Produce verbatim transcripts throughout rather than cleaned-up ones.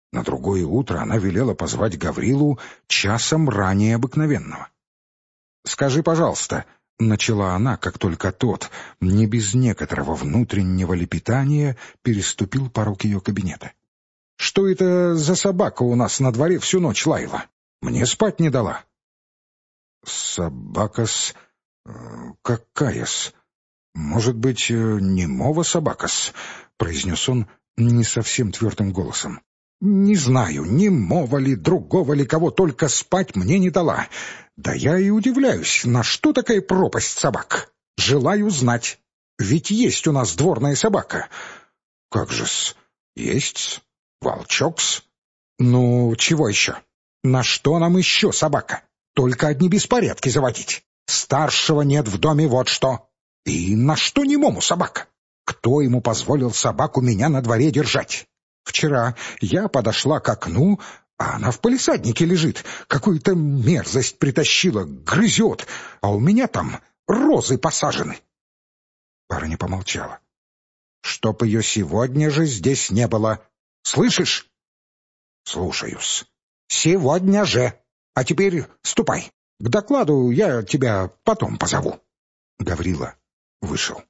На другое утро она велела позвать Гаврилу часом ранее обыкновенного. «Скажи, пожалуйста», — начала она, как только тот, не без некоторого внутреннего лепетания, переступил порог ее кабинета. «Что это за собака у нас на дворе всю ночь лаяла? Мне спать не дала». «Собака-с... какая-с? Может быть, немого собака-с?» — произнес он не совсем твердым голосом. «Не знаю, немого ли, другого ли, кого только спать мне не дала. Да я и удивляюсь, на что такая пропасть собак? Желаю знать. Ведь есть у нас дворная собака». «Как же-с? Есть-с. Волчок-с». «Ну, чего еще? На что нам еще собака? Только одни беспорядки заводить. Старшего нет в доме, вот что. И на что немому собака? Кто ему позволил собаку меня на дворе держать? Вчера я подошла к окну, а она в палисаднике лежит. Какую-то мерзость притащила, грызет, а у меня там розы посажены». Барыня помолчала. «Чтоб ее сегодня же здесь не было. Слышишь?» «Слушаюсь. Сегодня же. А теперь ступай. К докладу я тебя потом позову». Гаврила вышел.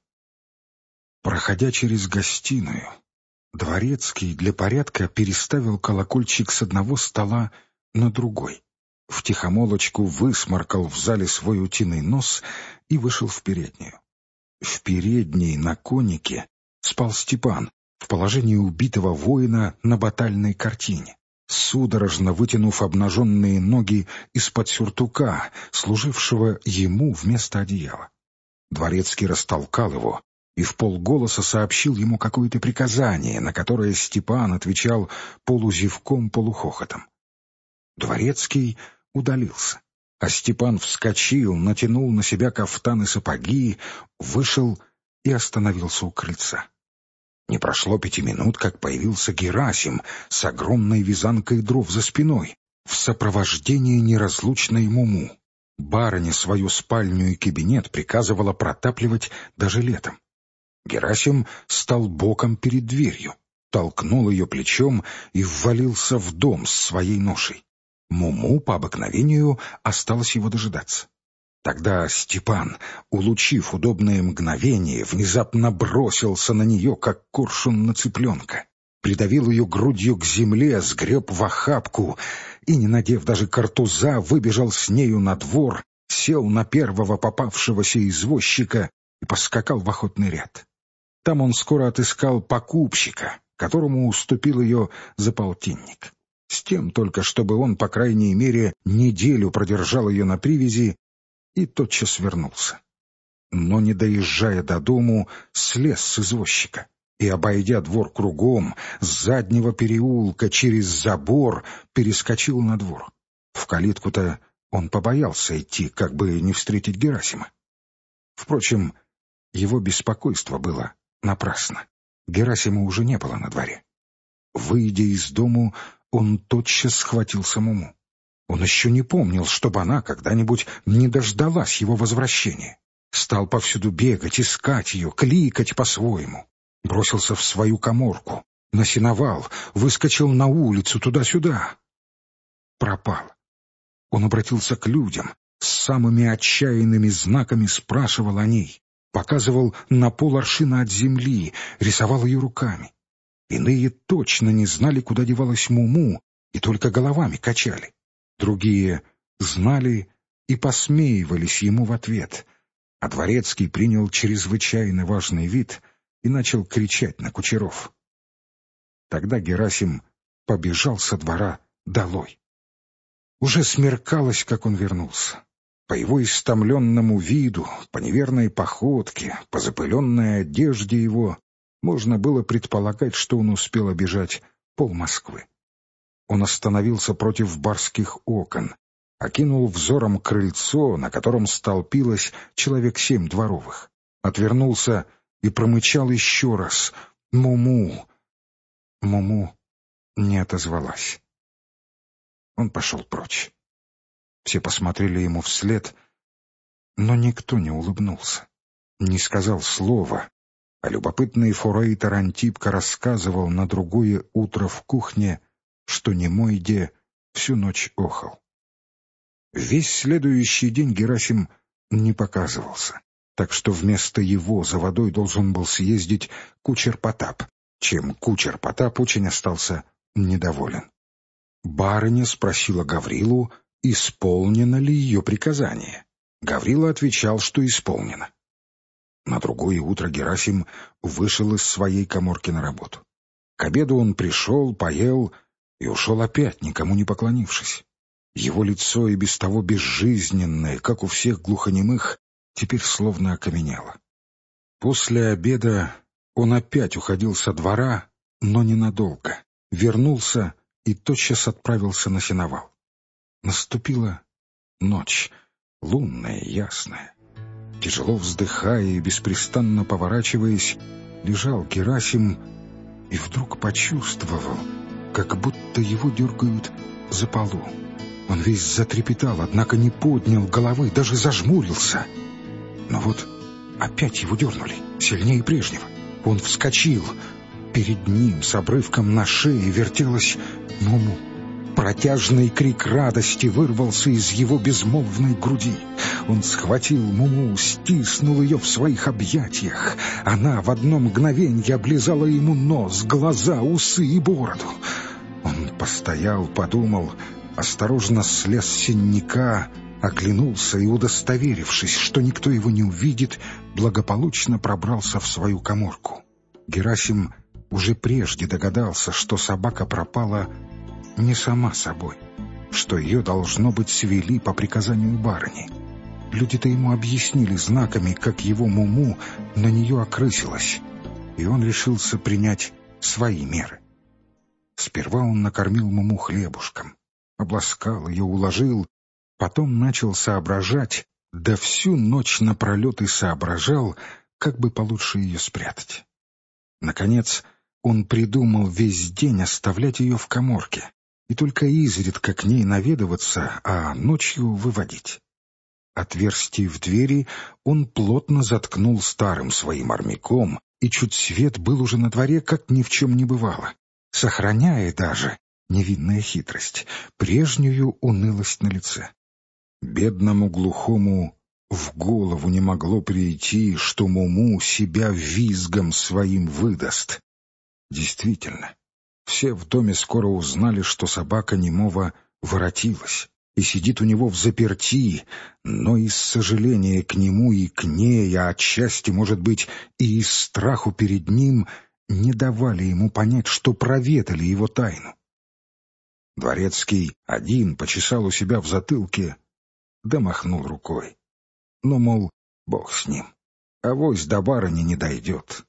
Проходя через гостиную, Дворецкий для порядка переставил колокольчик с одного стола на другой, втихомолочку высморкал в зале свой утиный нос и вышел в переднюю. В передней на конике спал Степан в положении убитого воина на батальной картине, судорожно вытянув обнаженные ноги из-под сюртука, служившего ему вместо одеяла. Дворецкий растолкал его и вполголоса сообщил ему какое-то приказание, на которое Степан отвечал полузевком-полухохотом. Дворецкий удалился, а Степан вскочил, натянул на себя кафтан и сапоги, вышел и остановился у крыльца. Не прошло пяти минут, как появился Герасим с огромной вязанкой дров за спиной, в сопровождении неразлучной Муму. Барыня свою спальню и кабинет приказывала протапливать даже летом. Герасим стал боком перед дверью, толкнул ее плечом и ввалился в дом с своей ношей. Муму по обыкновению осталось его дожидаться. Тогда Степан, улучив удобное мгновение, внезапно бросился на нее, как коршун на цыпленка, придавил ее грудью к земле, сгреб в охапку и, не надев даже картуза, выбежал с нею на двор, сел на первого попавшегося извозчика и поскакал в охотный ряд. Там он скоро отыскал покупщика, которому уступил ее за полтинник, с тем только, чтобы он, по крайней мере, неделю продержал ее на привязи и тотчас вернулся. Но, не доезжая до дому, слез с извозчика и, обойдя двор кругом, с заднего переулка через забор перескочил на двор. В калитку-то он побоялся идти, как бы не встретить Герасима. Впрочем, его беспокойство было напрасно. Герасима уже не было на дворе. Выйдя из дому, он тотчас схватился Муму. Он еще не помнил, чтобы она когда-нибудь не дождалась его возвращения. Стал повсюду бегать, искать ее, кликать по-своему. Бросился в свою каморку, на сеновал, выскочил на улицу туда-сюда. Пропал. Он обратился к людям, с самыми отчаянными знаками спрашивал о ней, показывал на поларшина от земли, рисовал ее руками. Иные точно не знали, куда девалась Муму, и только головами качали. Другие знали и посмеивались ему в ответ, а Дворецкий принял чрезвычайно важный вид и начал кричать на кучеров. Тогда Герасим побежал со двора долой. Уже смеркалось, как он вернулся. По его истомленному виду, по неверной походке, по запыленной одежде его можно было предполагать, что он успел обежать пол Москвы. Он остановился против барских окон, окинул взором крыльцо, на котором столпилось человек семь дворовых, отвернулся и промычал еще раз «Муму». Муму не отозвалась. Он пошел прочь. Все посмотрели ему вслед, но никто не улыбнулся, не сказал слова, а любопытный форейтор Антипка рассказывал на другое утро в кухне, что Немойде всю ночь охал. Весь следующий день Герасим не показывался, так что вместо его за водой должен был съездить кучер Потап, чем кучер Потап очень остался недоволен. Барыня спросила Гаврилу, исполнено ли ее приказание. Гаврила отвечал, что исполнено. На другое утро Герасим вышел из своей каморки на работу. К обеду он пришел, поел и ушел опять, никому не поклонившись. Его лицо, и без того безжизненное, как у всех глухонемых, теперь словно окаменело. После обеда он опять уходил со двора, но ненадолго. Вернулся и тотчас отправился на сеновал. Наступила ночь, лунная, ясная. Тяжело вздыхая и беспрестанно поворачиваясь, лежал Герасим и вдруг почувствовал, как будто его дергают за полу. Он весь затрепетал, однако не поднял головы, даже зажмурился. Но вот опять его дернули, сильнее прежнего. Он вскочил. Перед ним с обрывком на шее вертелась Муму. Протяжный крик радости вырвался из его безмолвной груди. Он схватил Муму, стиснул ее в своих объятиях. Она в одно мгновенье облизала ему нос, глаза, усы и бороду. Он постоял, подумал, осторожно слез с сенника, оглянулся и, удостоверившись, что никто его не увидит, благополучно пробрался в свою каморку. Герасим уже прежде догадался, что собака пропала не сама собой, что ее, должно быть, свели по приказанию барыни. Люди-то ему объяснили знаками, как его Муму на нее окрысилась, и он решился принять свои меры. Сперва он накормил Муму хлебушком, обласкал ее, уложил, потом начал соображать, да всю ночь напролет и соображал, как бы получше ее спрятать. Наконец он придумал весь день оставлять ее в каморке и только изредка к ней наведываться, а ночью выводить. Отверстие в двери он плотно заткнул старым своим армяком, и чуть свет был уже на дворе, как ни в чем не бывало, сохраняя даже, невинная хитрость, прежнюю унылость на лице. Бедному глухому в голову не могло прийти, что Муму себя визгом своим выдаст. Действительно, все в доме скоро узнали, что собака немого воротилась и сидит у него в заперти, но из сожаления к нему и к ней, а отчасти, может быть, и из страху перед ним, не давали ему понять, что проведали его тайну. Дворецкий один почесал у себя в затылке, да махнул рукой. Ну, мол, бог с ним, авось до барыни не дойдет.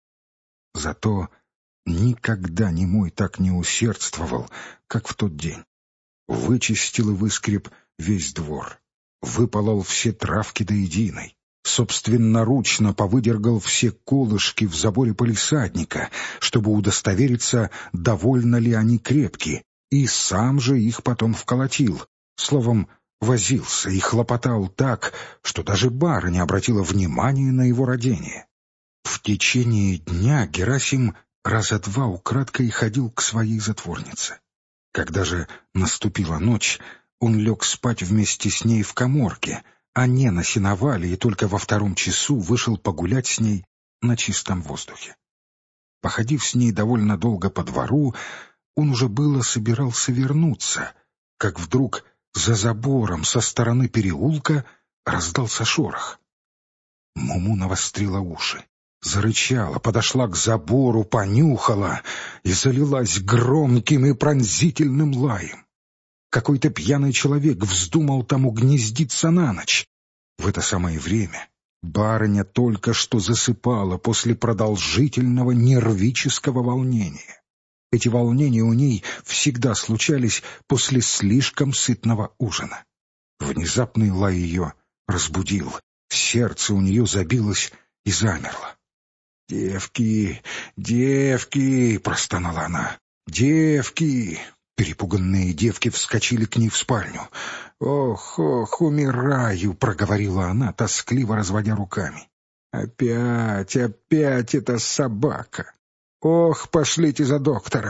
Зато никогда немой так не усердствовал, как в тот день. Вычистил и выскреб весь двор, выполол все травки до единой, собственноручно повыдергал все колышки в заборе палисадника, чтобы удостовериться, довольно ли они крепки, и сам же их потом вколотил. Словом, возился и хлопотал так, что даже барыня обратила внимание на его родение. В течение дня Герасим раза два украдкой ходил к своей затворнице. Когда же наступила ночь, он лег спать вместе с ней в каморке, а не на сеновале, и только во втором часу вышел погулять с ней на чистом воздухе. Походив с ней довольно долго по двору, он уже было собирался вернуться, как вдруг за забором со стороны переулка раздался шорох. Муму навострила уши, зарычала, подошла к забору, понюхала и залилась громким и пронзительным лаем. Какой-то пьяный человек вздумал там угнездиться на ночь. В это самое время барыня только что засыпала после продолжительного нервического волнения. Эти волнения у ней всегда случались после слишком сытного ужина. Внезапный лай ее разбудил, сердце у нее забилось и замерло. «Девки, девки!» — простонала она. «Девки!» Перепуганные девки вскочили к ней в спальню. «Ох, ох, умираю!» — проговорила она, тоскливо разводя руками. «Опять, опять эта собака! Ох, пошлите за доктором!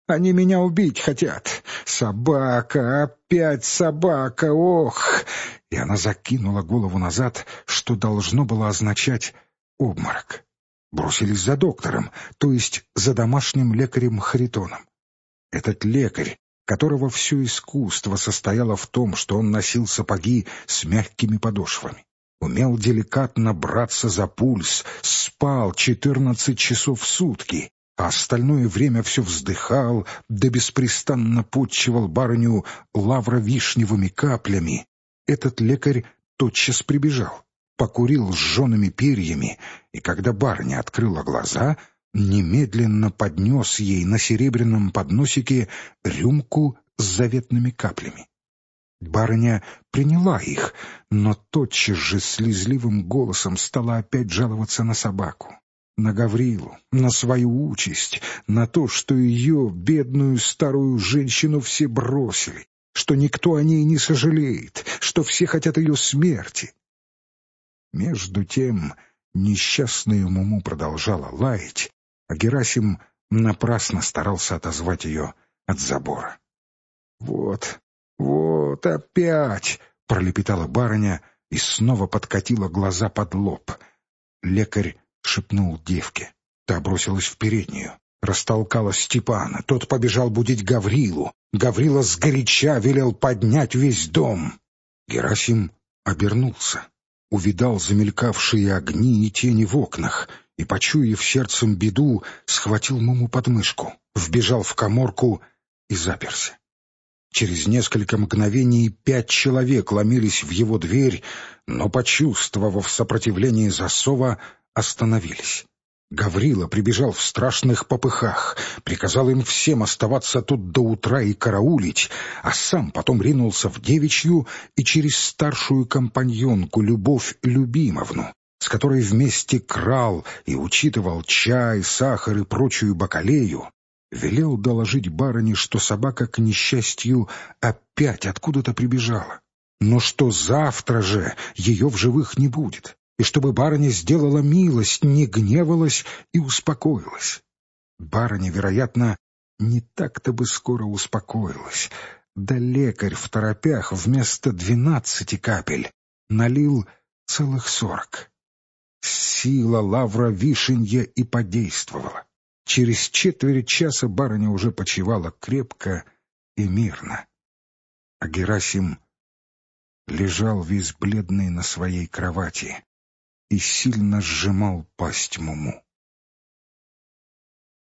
Они меня убить хотят! Собака! Опять собака! Ох!» И она закинула голову назад, что должно было означать обморок. Бросились за доктором, то есть за домашним лекарем Харитоном. Этот лекарь, которого все искусство состояло в том, что он носил сапоги с мягкими подошвами, умел деликатно браться за пульс, спал четырнадцать часов в сутки, а остальное время все вздыхал, да беспрестанно подчивал барыню лавровишневыми каплями. Этот лекарь тотчас прибежал, покурил сжёными перьями, и когда барыня открыла глаза, немедленно поднес ей на серебряном подносике рюмку с заветными каплями. Барыня приняла их, но тотчас же слезливым голосом стала опять жаловаться на собаку, на Гаврилу, на свою участь, на то, что ее, бедную старую женщину, все бросили, что никто о ней не сожалеет, что все хотят ее смерти. Между тем несчастная Муму продолжала лаять, а Герасим напрасно старался отозвать ее от забора. «Вот, вот опять!» — пролепетала барыня и снова подкатила глаза под лоб. Лекарь шепнул девке. Та бросилась в переднюю, растолкала Степана. Тот побежал будить Гаврилу. Гаврила сгоряча велел поднять весь дом. Герасим обернулся, увидал замелькавшие огни и тени в окнах и, почуяв сердцем беду, схватил Муму под мышку, вбежал в каморку и заперся. Через несколько мгновений пять человек ломились в его дверь, но, почувствовав сопротивление засова, остановились. Гаврила прибежал в страшных попыхах, приказал им всем оставаться тут до утра и караулить, а сам потом ринулся в девичью и через старшую компаньонку Любовь Любимовну, с которой вместе крал и учитывал чай, сахар и прочую бакалею, велел доложить барыне, что собака, к несчастью, опять откуда-то прибежала, но что завтра же ее в живых не будет, и чтобы барыня сделала милость, не гневалась и успокоилась. Барыня, вероятно, не так-то бы скоро успокоилась, да лекарь в торопях вместо двенадцати капель налил целых сорок. Сила лавровишенья и подействовала. Через четверть часа барыня уже почивала крепко и мирно, а Герасим лежал весь бледный на своей кровати и сильно сжимал пасть Муму.